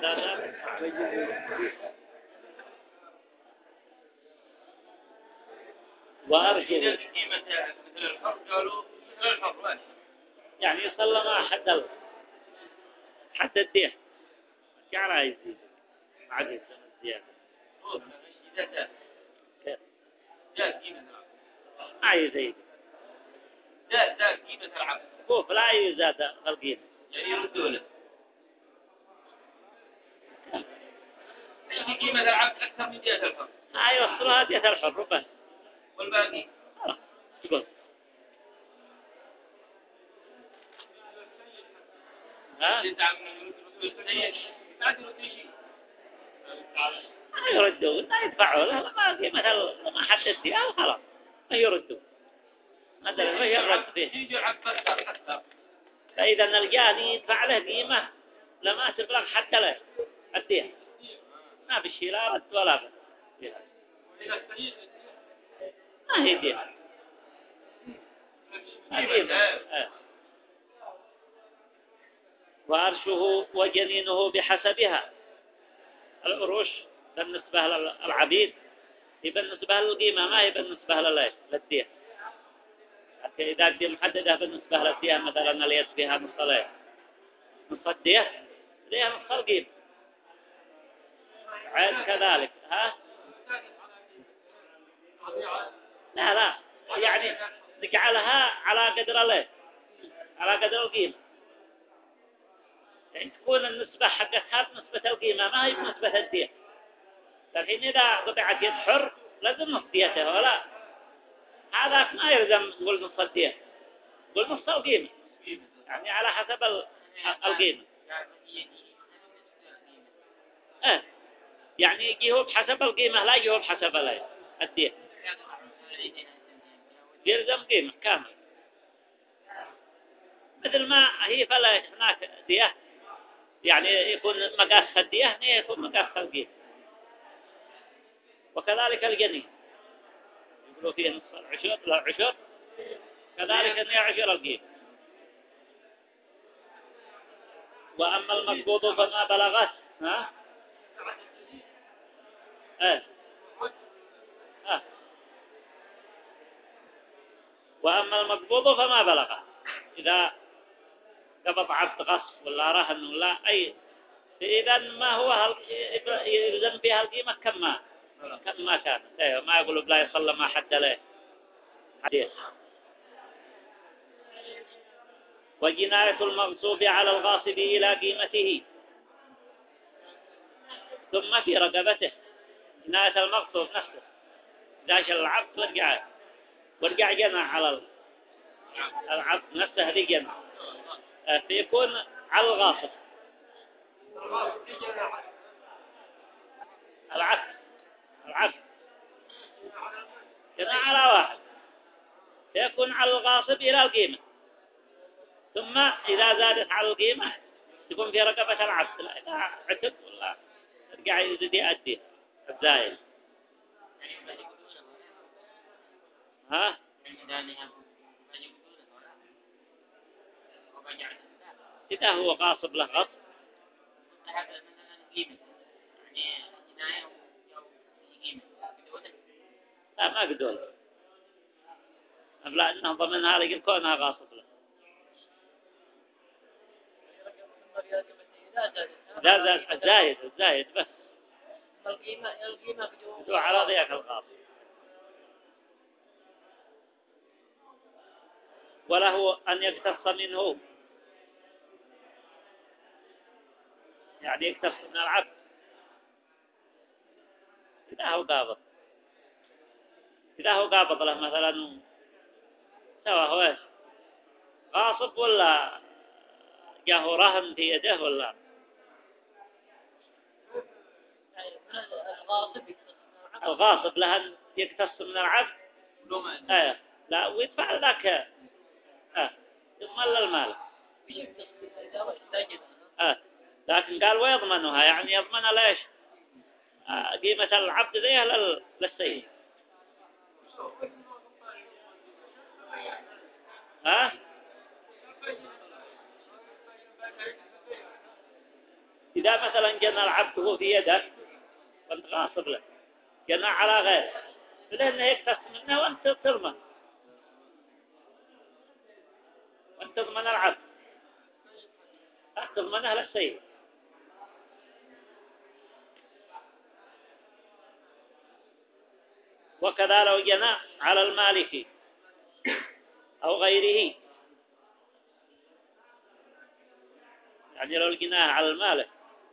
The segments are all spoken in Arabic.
ثلاثة وأرجو قيمة مثل الحر قالوا مثل الحر يعني يصلى ما حتى الديه كان يزيد عاد يسمى زيادة ده قيمة ما يزيد ده قيمة العبد كوف لا يزاد القيمة يعني يردوا له يعني قيمة العبد أكثر من دية الحر يوصلها دية الحر بس والباقي تقول ها ما يردوا لا يدفعوا له ما قيمة ما حدد فيها خلاص ما يردوا مثلا ما يرد فيه فإذا الجاني يدفع له قيمة لما تبلغ حتى له الديه ما بشي لا رد ولا بد ما هي ديه وأرشه وجنينه بحسبها الأروش بالنسبة للعبيد هي بالنسبة للقيمة ما هي بالنسبة للديه حتى إذا الديه محددة بالنسبة للديه مثلا اليد فيها نص الديه ليها نص القيمة عين كذلك ها لا يعني نجعلها على قدر على قدر القيمة يعني تكون النسبة حقتها بنسبة القيمة ما هي بنسبة الديه لكن إذا قطعت يد حر لازم نص ديته ولا هذا ما يلزم يقول نص الديه يقول نص القيمة يعني على حسب القيمة يعني يجيه بحسب القيمة لا يجيه بحسب الديه يلزم قيمة كامل مثل ما هي فلا هناك ديه يعني يكون مقاس الديه هنا يكون مقاس القيمة وكذلك الجنين يقولوا فيه نصف العشر لا عشر كذلك أن يعشر القيمة وأما المقبوض فما بلغت ها وأما المقبوض فما بلغت إذا قبض عبد غصب ولا رهن ولا أي إذا ما هو يلزم بها القيمة كم ما كان ما يقولوا بلا يصلى ما حد له حديث وجناية المغصوب على الغاصب إلى قيمته ثم في رقبته جناية المغصوب نفسه داش العبد ورجع جنى على العبد نفسه هذه جنى فيكون على الغاصب العبد جنى على واحد فيكون على الغاصب إلى القيمة ثم إذا زادت على القيمة تكون في رقبة العبد لا إذا عتب ولا يرجع يزيد يأدي الزايد ها إذا هو غاصب له غصب لا ما قدول أبلا أنه ضمنها لقل كونها غاصب له لا زايد بس القيمة بدو على ذيك الغاصب وله أن يقتص منه يعني يقتص من العبد إذا هو قابض له مثلا سواء هو إيش غاصب ولا جاه رهن في يده ولا الغاصب له أن يقتص من العبد لا ويدفع ذاك يضمن المال لكن قال ويضمنها يعني يضمن ليش قيمة العبد ذيه للسيد إذا مثلا جنى العبد هو في يدك وانت غاصب له جنى على غير لأنه يكتس منه وانت تضمن وانت تضمن العبد تضمنه للسيد. وكذا لو جنى على المالك أو غيره، يعني لو جناه على المالك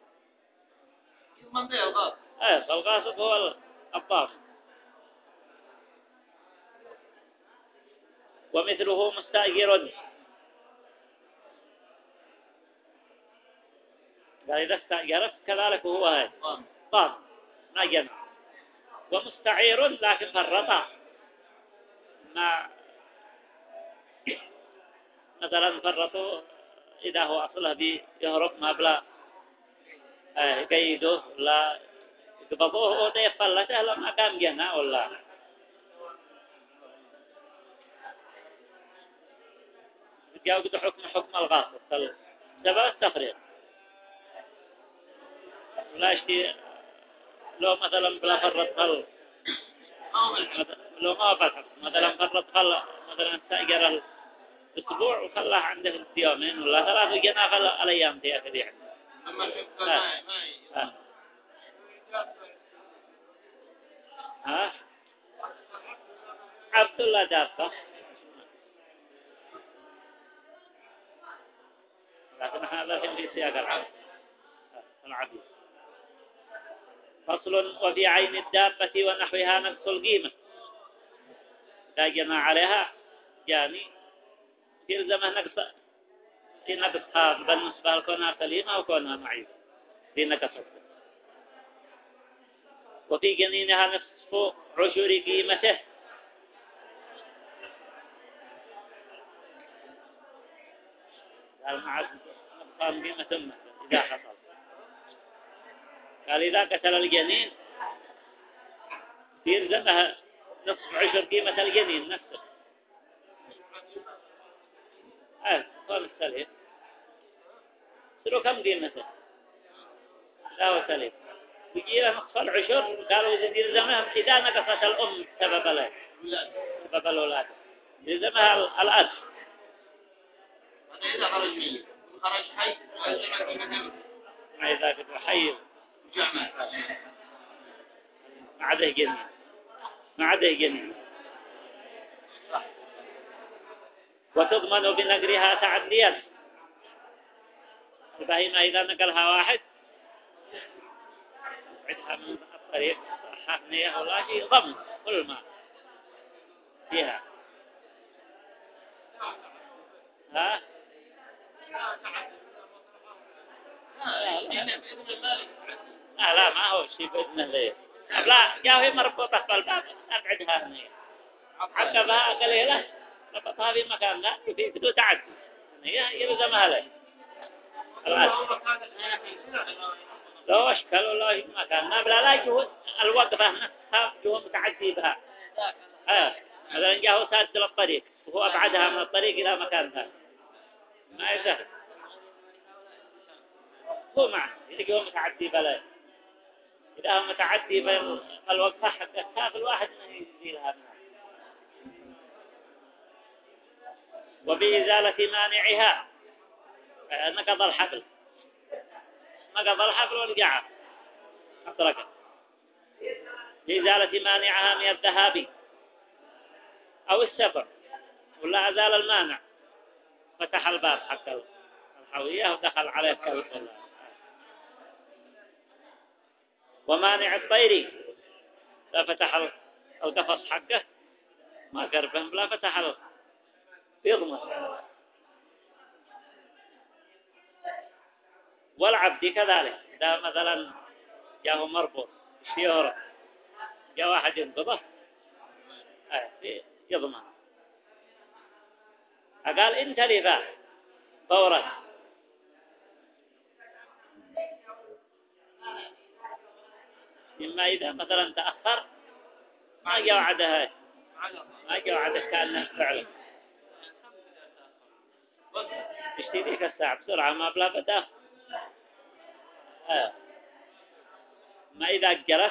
يضمن به الغاصب. فالغاصب هو الضابط. ومثله مستأجر، قال إذا استأجرت كذلك هو هذا ضابط ما جنى. ومستعير لكن فرط ما مثلا فرطوا إذا هو أصله بيهرب ما بلا يقيده لا يقبضوه وده يفلته لما كان جنى ولا يجاوز حكم الغاصب سبب التفريط. ولا يشتي لو مثلا بلا فرط لو ما فتح مثلا فرط مثلا استأجر الأسبوع وخلاه عنده يومين ولا ثلاثة جنى خلى الأيام دي أكدي عنده. لما شفت ما عبد الله دابة لكن هذا في سياق العبيد. فصل. وفي عين الدابة ونحوها نقص القيمة، إذا جنى عليها يعني يلزمه نقص في نقصها بالنسبة لكونها سليمة وكونها معيبة في نقصها. وفي جنينها نصف عشر قيمته، قال مع نقصان قيمة أمه إذا حصل. قال إذا قتل الجنين يلزمها نصف عشر قيمة الجنين نفسه. كون السليم سلو كم قيمته لا هو سليم يجي له نصف العشر. قالوا إذا يلزمها إذا نقصت الأم سبب الولادة يلزمها الأب. إذا خرج ميت خرج حي ما إذا كنت حي جامع ما عده جنين ما عده جنين. وتضمن بنقرها تعديا، البهيمة إذا نقلها واحد عدها من الطريق حاكنية ولا شيء ضمن كل ما فيها. لا ما هو شيء بإذن الله. لا جاوي مربوطة بالباب أبعدها هنا عقبها قليلة ربطها في مكان لا في بدو تعدي هي يلزمها لك. لو أشكال ولا في مكان ما بلا لا جهود الوقفة نفسها جهود متعدي بها. مثلا جاءه ساد للطريق وهو أبعدها من الطريق إلى مكان ثاني ما يسهل هو معه إذا هو متعدي بلا إذا هو متعدي بالوقفة حق الكاف الواحد إنه يزيلها منها. وبإزالة مانعها نقض الحبل نقض الحبل والجعة أتركه. بإزالة مانعها من الذهاب أو السفر ولا أزال المانع فتح الباب حق الحوية ودخل عليه كلب. ومانع الطير لا فتح القفص حقه ما قربهم لا فتح يضمن. والعبد كذلك إذا مثلا جاءه مربوط يهرب جاء واحد ينقضه يضمن. قال إن تلفا فورا إما إذا مثلا تأخر ما جاء وعدها ما جاء وعده كأنه فعلا اشتري ذيك الساعة بسرعة ما بلا بدأ ما إذا جلس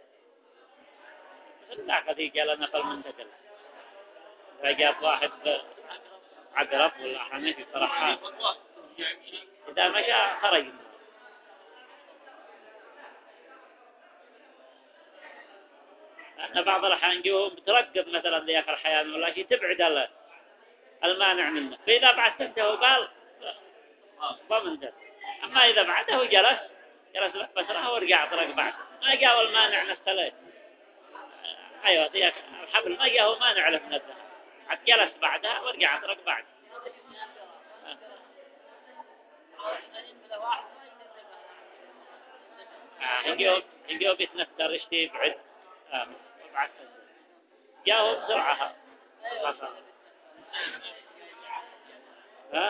مثل ذاك الذي قال نفل منتقل إذا جاب واحد عقرب ولا حنفي فرحان إذا مشى خرج. لأن بعض الأحيان جوهم بترقب مثلا ذيك الحيوان ولا شيء تبعد المانع منه، فإذا بعد تنتهي قال ضمن. أما إذا بعده جلس بسرعة ورجع طرق بعد ما جاء المانع نفسه. أيوة ذيك الحبل ما جاء مانع له نفسه، عاد جلس بعدها ورجع طرق بعد. هنجيو بيتنثر يشتي بعد بعد جاءه بسرعة ها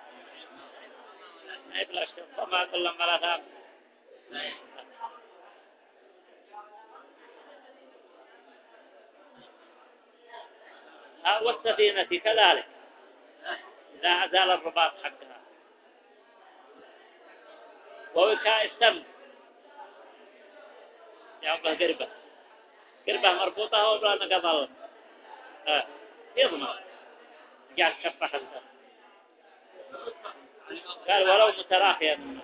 ما يبلاش ما كل مرة والسفينة كذلك إذا أزال الرباط حقها. ووكاء السم يعبه قربة مربوطة وبلا نقضل يضمن جاء كفة حسن. قال ولو متراخيا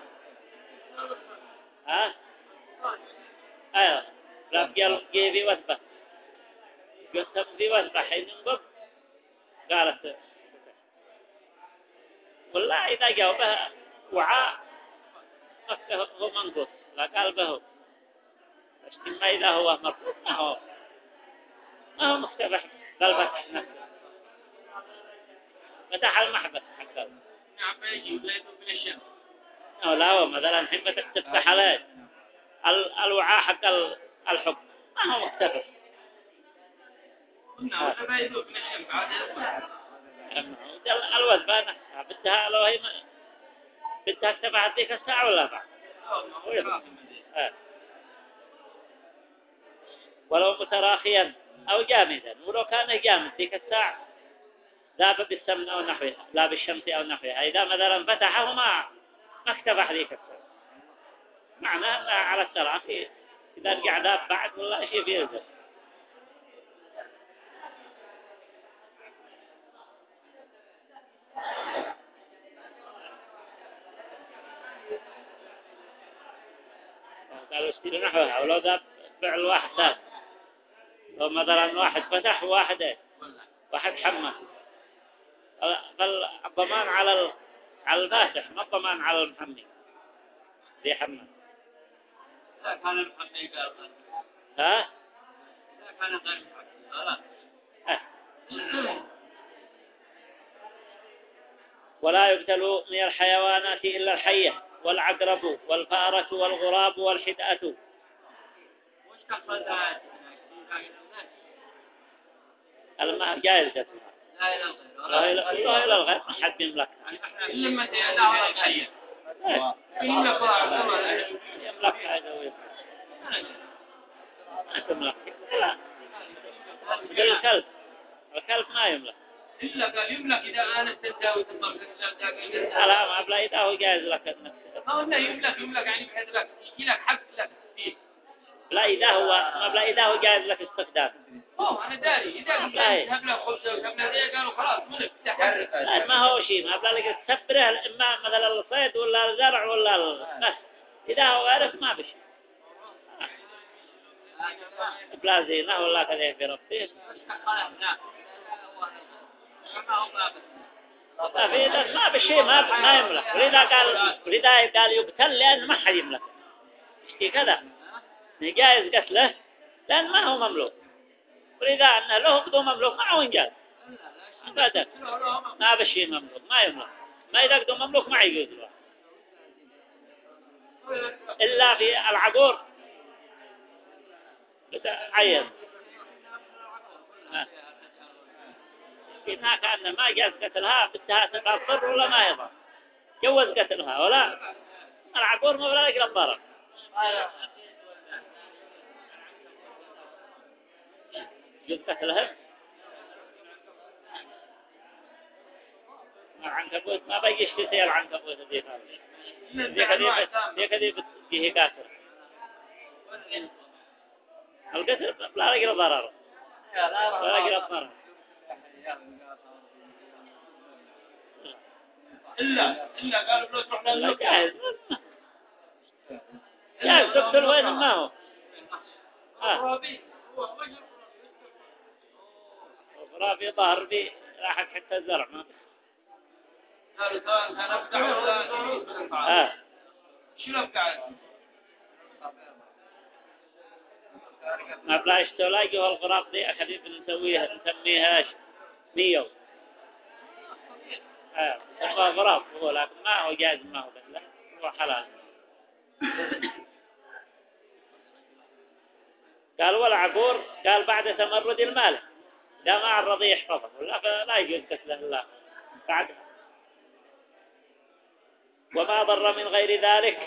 ايوه لا بقال جيبي وثبة قسم في وثبة حين انقب قالت والله إذا جاوبها وعاء هو منقص لا قال به ما إذا هو مرفوض ما هو مختبح بل فتح نفسه فتح المحبس حقه. لا هو مثلا حين تفتح عليه الوعاء حق الحكم ما هو مختبح. الوثبة نفسها بدها لو هي بدها اكتبها هذيك الساعة ولا بعد ولو متراخيا أو جامدا ولو كان جامد ذيك الساعة ذاب بالسمن أو نحوها لا بالشمس أو نحوها إذا مثلا فتحه ما اكتبح ذيك الساعة معناه أنها على التراخي إذا رجع ذاب بعد ولا شيء بيرجع. قالوا اشتري نحوها ولو ذاب فعل واحد ذاب لو مثلا واحد فتح وواحد حمى فالضمان على الفاتح ما الضمان على المحمي ذي حمى. لا كان المحمي قال ها لا كان غير محمي ولا يقتل من الحيوانات إلا الحية والعقرب والفارة والغراب والحدأة. وش تقصد الماء جائز قتلها لا إلى الغير حد يملك لما تيلا الحية يملك هذا ما تملك الكلب ما يملك إلا قال يملك إذا أنا استنتهي ثم لا ما بلا إذا هو جائز لك النفس ما هو يملك يعني بحيث لك يجي لك حق لك فيه لا إذا هو ما بلا إذا هو جائز لك استخدام. أنا داري إذا ذهب له خبزة وذهب له ذي قالوا خلاص ملك لا ما هو شيء ما بلا لك تسبره إما مثلا الصيد ولا الزرع ولا بس إذا هو عارف ما بشي بلا زينة ولا كذا في ربطه ما بشي ما يملك ولذا قال يقتل لأن ما حد يملك اشتي كذا جائز قتله لأن ما هو مملوك ولذا أنه له قدو مملوك ما هو إنجاز ما بشي مملوك ما يملك ما إذا قدو مملوك ما يجوز له إلا في العقور عين إنها كأن ما جاز قتلها بدها تضر ولا ما يضر جوز قتلها ولا العقور ما بلا لك الضرر جوز قتلها العنكبوت ما بيجي يشتري العنكبوت دي خالص ذيك هذه فيه كاسر الكسر لا يقرأ ضرر ولا يقرأ ضرر إلا قالوا لو تروح لا للنقطة جاهز جاهز دكتور وين ما هو غرابي ظهر بي راحت حتى الزرع ما قالوا سواء كان أبدع ولا شنو أبدع ما بلاش تلاقي والغراب دي أخذي بنسويها نسميها ميو هو غراب هو لكن ما هو جاهز ما هو بس هو حلال قال والعقور قال بعد تمرد المال ده مع الرضي يحفظه لا يجوز قتله الله بعدها وما ضر من غير ذلك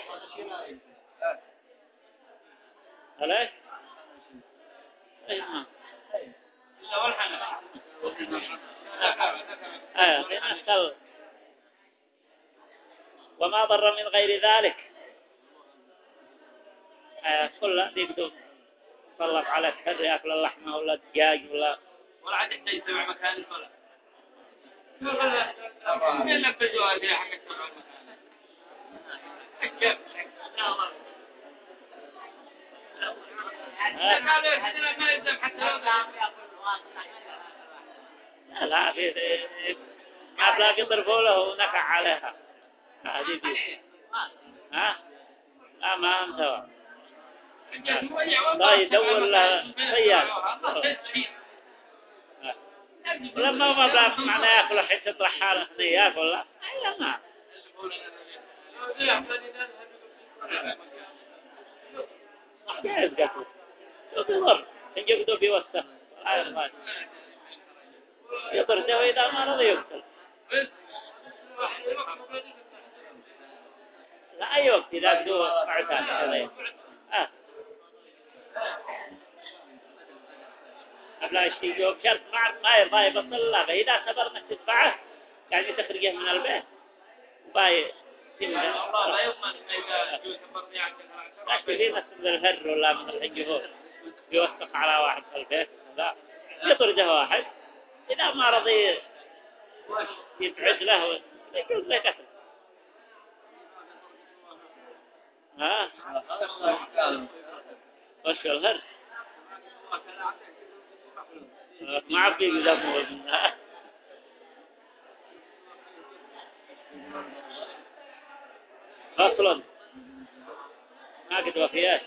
ليش؟ إلا والحنة وما ضر من غير ذلك كل يقدر يطلق على كذا يأكل اللحمة ولا الدجاج ولا عاد يحتاج يسمع مكان الصلاة مين نبذوا هذه حق السمع مكان لا في ما بلاقي يضربوا له ونكع عليها هذه دي لا ما انتوى لا يدور له سيار ولما ما بلاقي معنا يأكل حتى رحالة يأكل لا ما جاهز قتل يضر يقدر بيوسخ يضر ده إذا ما رضي يقتل لا أي وقت إذا قدوا معتاد قبل يشتي يوم شرط ما يرضى يبطل الله فإذا خبر انك تدفعه يعني تخرجه من البيت وباي تمنع لا يضمن إذا تمرضي عنك لا تبين من الهر ولا من الحجهور يوثق على واحد في البيت لا يطرده واحد إذا ما رضي يبعد له يقول له قتل وش الهر ما عبي يدمه منها فصلا ما قد وفيات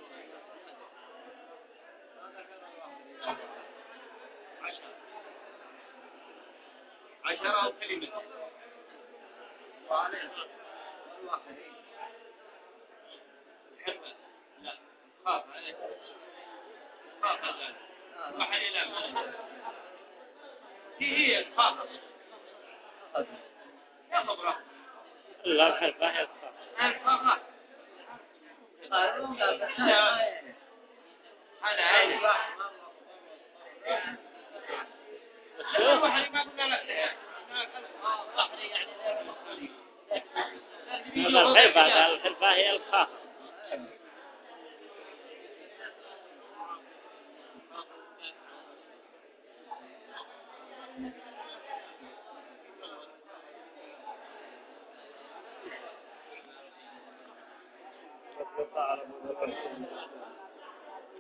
عشرة أو كلمة وعليه والله حرمة لا خاف عليه خاف عليه وحني لا هي خاف يا خبره لا الحرفة هي الخاف هذا عادي الحرفة هي الخاف على